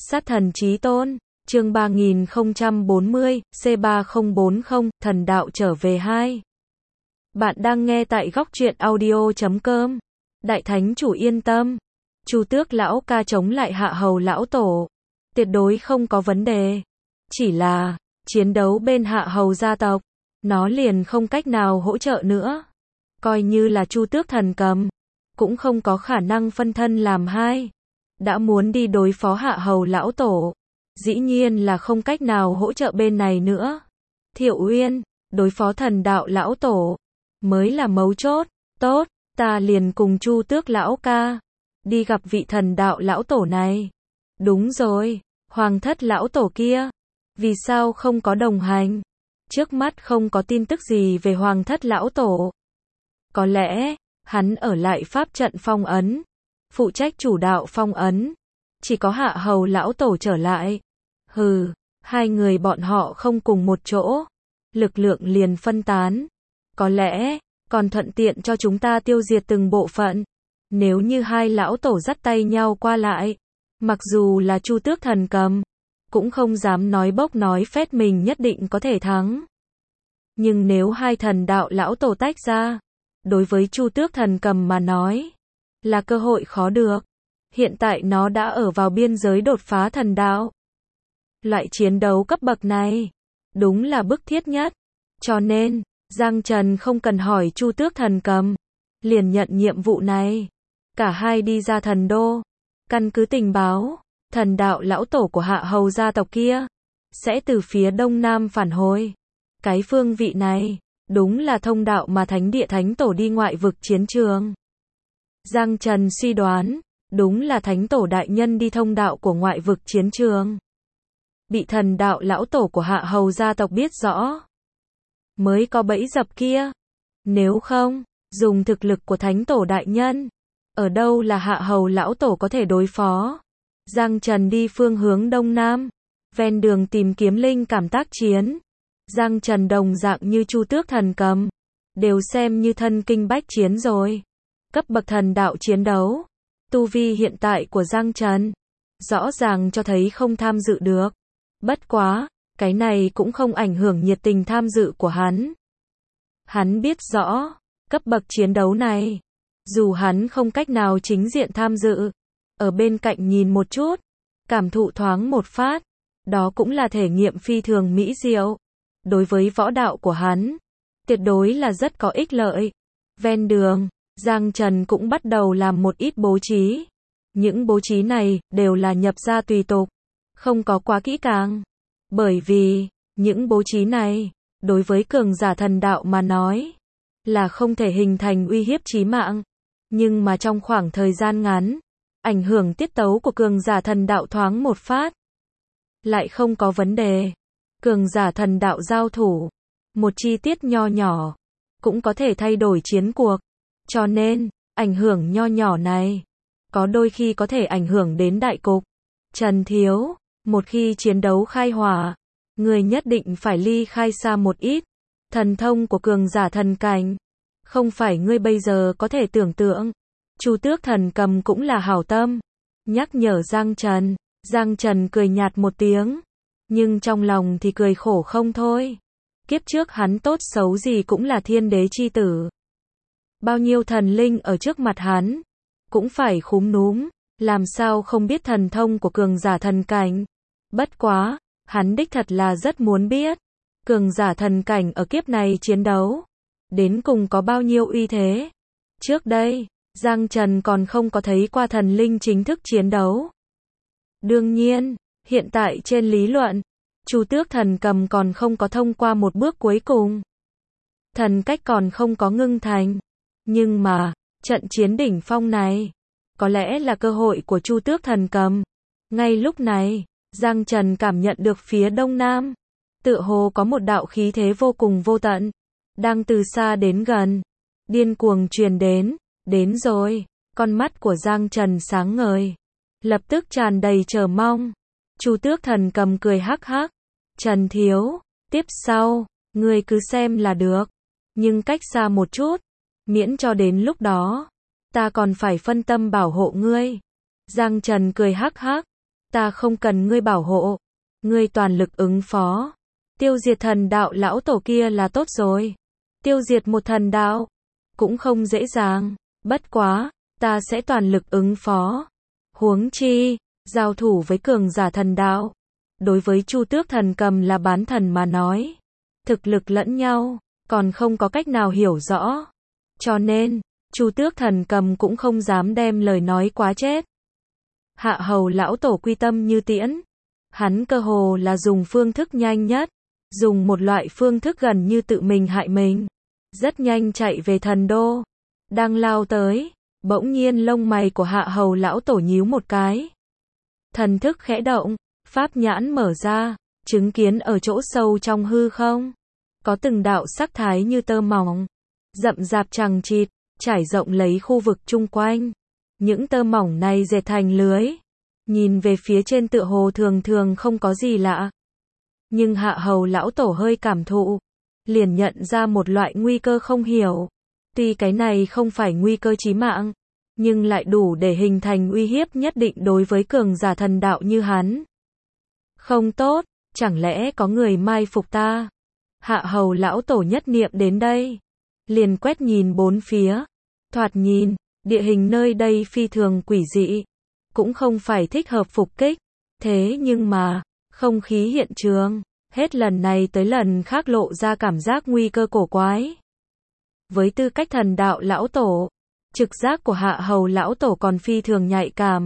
Sát thần chí tôn, chương 3040, C3040, thần đạo trở về 2. Bạn đang nghe tại góc truyện audio.com. Đại thánh chủ yên tâm. Chu Tước lão ca chống lại Hạ Hầu lão tổ. Tuyệt đối không có vấn đề. Chỉ là, chiến đấu bên Hạ Hầu gia tộc, nó liền không cách nào hỗ trợ nữa. Coi như là Chu Tước thần cầm, cũng không có khả năng phân thân làm hai. Đã muốn đi đối phó Hạ Hầu lão tổ, dĩ nhiên là không cách nào hỗ trợ bên này nữa. Thiệu Uyên, đối phó thần đạo lão tổ, mới là mấu chốt. Tốt, ta liền cùng Chu Tước lão ca, đi gặp vị thần đạo lão tổ này. Đúng rồi, hoàng thất lão tổ kia, vì sao không có đồng hành? Trước mắt không có tin tức gì về hoàng thất lão tổ. Có lẽ, hắn ở lại pháp trận phong ấn, phụ trách chủ đạo phong ấn. Chỉ có Hạ Hầu lão tổ trở lại. Hừ, hai người bọn họ không cùng một chỗ, lực lượng liền phân tán. Có lẽ, còn thuận tiện cho chúng ta tiêu diệt từng bộ phận. Nếu như hai lão tổ dắt tay nhau qua lại, mặc dù là Chu Tước thần cầm, cũng không dám nói bốc nói phét mình nhất định có thể thắng. Nhưng nếu hai thần đạo lão tổ tách ra, đối với Chu Tước thần cầm mà nói, là cơ hội khó được. Hiện tại nó đã ở vào biên giới đột phá thần đạo. Loại chiến đấu cấp bậc này, đúng là bức thiết nhất. Cho nên, Giang Trần không cần hỏi Chu Tước thần cầm, liền nhận nhiệm vụ này. Cả hai đi ra thần đô, căn cứ tình báo, thần đạo lão tổ của Hạ Hầu gia tộc kia, sẽ từ phía đông nam phản hồi. Cái phương vị này, đúng là thông đạo mà thánh địa thánh tổ đi ngoại vực chiến trường. Giang Trần suy đoán, đúng là thánh tổ đại nhân đi thông đạo của ngoại vực chiến trường. Bị thần đạo lão tổ của Hạ Hầu gia tộc biết rõ, mới có bẫy dập kia. Nếu không, dùng thực lực của thánh tổ đại nhân, ở đâu là Hạ Hầu lão tổ có thể đối phó. Giang Trần đi phương hướng đông nam, ven đường tìm kiếm linh cảm tác chiến. Giang Trần đồng dạng như Chu Tước thần cầm, đều xem như thân kinh bách chiến rồi. Cấp bậc thần đạo chiến đấu, tu vi hiện tại của Giang Trần, rõ ràng cho thấy không tham dự được. Bất quá, cái này cũng không ảnh hưởng nhiệt tình tham dự của hắn. Hắn biết rõ, cấp bậc chiến đấu này, dù hắn không cách nào chính diện tham dự, ở bên cạnh nhìn một chút, cảm thụ thoáng một phát, đó cũng là thể nghiệm phi thường mỹ diệu. Đối với võ đạo của hắn, tuyệt đối là rất có ích lợi. Ven đường, Giang Trần cũng bắt đầu làm một ít bố trí. Những bố trí này đều là nhập ra tùy tục, không có quá kỹ càng. Bởi vì, những bố trí này, đối với cường giả thần đạo mà nói, là không thể hình thành uy hiếp chí mạng. Nhưng mà trong khoảng thời gian ngắn, ảnh hưởng tiết tấu của cường giả thần đạo thoáng một phát, lại không có vấn đề. Cường giả thần đạo giao thủ, một chi tiết nho nhỏ, cũng có thể thay đổi chiến cuộc. Cho nên, ảnh hưởng nho nhỏ này, có đôi khi có thể ảnh hưởng đến đại cục. Trần Thiếu, một khi chiến đấu khai hỏa, người nhất định phải ly khai xa một ít. Thần thông của cường giả thần cảnh, không phải ngươi bây giờ có thể tưởng tượng. Chu Tước thần cầm cũng là hảo tâm, nhắc nhở Giang Trần. Giang Trần cười nhạt một tiếng, nhưng trong lòng thì cười khổ không thôi. Kiếp trước hắn tốt xấu gì cũng là thiên đế chi tử. Bao nhiêu thần linh ở trước mặt hắn, cũng phải khúm núm, làm sao không biết thần thông của cường giả thần cảnh. Bất quá, hắn đích thật là rất muốn biết, cường giả thần cảnh ở kiếp này chiến đấu, đến cùng có bao nhiêu uy thế. Trước đây, Giang Trần còn không có thấy qua thần linh chính thức chiến đấu. Đương nhiên, hiện tại trên lý luận, Chu Tước thần cầm còn không có thông qua một bước cuối cùng. Thần cách còn không có ngưng thành. Nhưng mà, trận chiến đỉnh phong này, có lẽ là cơ hội của Chu Tước thần cầm. Ngay lúc này, Giang Trần cảm nhận được phía đông nam, tựa hồ có một đạo khí thế vô cùng vô tận, đang từ xa đến gần, điên cuồng truyền đến rồi. Con mắt của Giang Trần sáng ngời, lập tức tràn đầy chờ mong. Chu Tước thần cầm cười hắc hắc. Trần Thiếu, tiếp sau, ngươi cứ xem là được. Nhưng cách xa một chút, miễn cho đến lúc đó, ta còn phải phân tâm bảo hộ ngươi. Giang Trần cười hắc hắc. Ta không cần ngươi bảo hộ. Ngươi toàn lực ứng phó. Tiêu diệt thần đạo lão tổ kia là tốt rồi. Tiêu diệt một thần đạo cũng không dễ dàng. Bất quá, ta sẽ toàn lực ứng phó. Huống chi, giao thủ với cường giả thần đạo. Đối với Chu Tước Thần Cầm là bán thần mà nói, thực lực lẫn nhau, còn không có cách nào hiểu rõ. Cho nên, Chu Tước Thần Cầm cũng không dám đem lời nói quá chết. Hạ hầu lão tổ quy tâm như tiễn. Hắn cơ hồ là dùng phương thức nhanh nhất. Dùng một loại phương thức gần như tự mình hại mình. Rất nhanh chạy về thần đô. Đang lao tới, bỗng nhiên lông mày của hạ hầu lão tổ nhíu một cái. Thần thức khẽ động, pháp nhãn mở ra, chứng kiến ở chỗ sâu trong hư không. Có từng đạo sắc thái như tơ mỏng, rậm rạp chằng chịt, trải rộng lấy khu vực chung quanh. Những tơ mỏng này dệt thành lưới. Nhìn về phía trên tựa hồ thường thường không có gì lạ. Nhưng hạ hầu lão tổ hơi cảm thụ, liền nhận ra một loại nguy cơ không hiểu. Tuy cái này không phải nguy cơ chí mạng, nhưng lại đủ để hình thành uy hiếp nhất định đối với cường giả thần đạo như hắn. Không tốt, chẳng lẽ có người mai phục ta? Hạ hầu lão tổ nhất niệm đến đây, liền quét nhìn bốn phía. Thoạt nhìn, địa hình nơi đây phi thường quỷ dị, cũng không phải thích hợp phục kích. Thế nhưng mà, không khí hiện trường, hết lần này tới lần khác lộ ra cảm giác nguy cơ cổ quái. Với tư cách thần đạo lão tổ, trực giác của hạ hầu lão tổ còn phi thường nhạy cảm.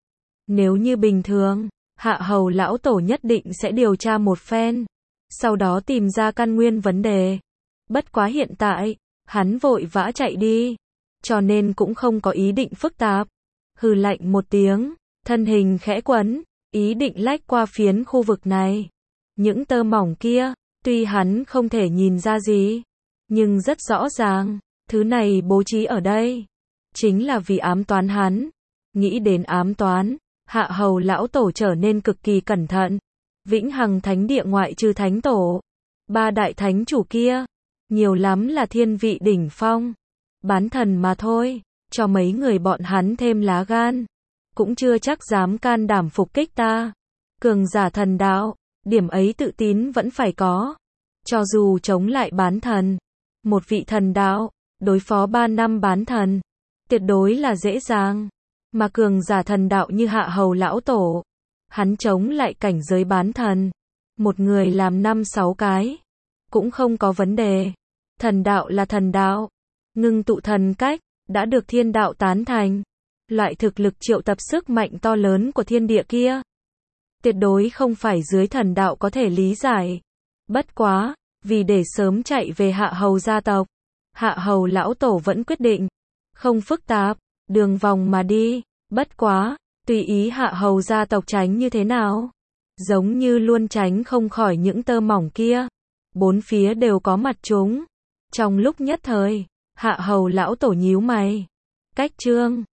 Nếu như bình thường, hạ hầu lão tổ nhất định sẽ điều tra một phen, sau đó tìm ra căn nguyên vấn đề. Bất quá hiện tại, hắn vội vã chạy đi, cho nên cũng không có ý định phức tạp. Hừ lạnh một tiếng, thân hình khẽ quấn, ý định lách qua phiến khu vực này. Những tơ mỏng kia, tuy hắn không thể nhìn ra gì, nhưng rất rõ ràng, thứ này bố trí ở đây, chính là vì ám toán hắn. Nghĩ đến ám toán, hạ hầu lão tổ trở nên cực kỳ cẩn thận. Vĩnh Hằng Thánh Địa ngoại trừ thánh tổ, ba đại thánh chủ kia, nhiều lắm là thiên vị đỉnh phong, bán thần mà thôi, cho mấy người bọn hắn thêm lá gan, cũng chưa chắc dám can đảm phục kích ta. Cường giả thần đạo, điểm ấy tự tín vẫn phải có. Cho dù chống lại bán thần, một vị thần đạo, đối phó 3 năm bán thần, tuyệt đối là dễ dàng. Mà cường giả thần đạo như hạ hầu lão tổ, hắn chống lại cảnh giới bán thần, một người làm 5-6 cái, cũng không có vấn đề. Thần đạo là thần đạo, ngưng tụ thần cách, đã được thiên đạo tán thành. Loại thực lực triệu tập sức mạnh to lớn của thiên địa kia, tuyệt đối không phải dưới thần đạo có thể lý giải. Bất quá, vì để sớm chạy về hạ hầu gia tộc, hạ hầu lão tổ vẫn quyết định, không phức tạp, đường vòng mà đi. Bất quá, tùy ý hạ hầu gia tộc tránh như thế nào, giống như luôn tránh không khỏi những tơ mỏng kia. Bốn phía đều có mặt chúng. Trong lúc nhất thời, hạ hầu lão tổ nhíu mày. Cách chương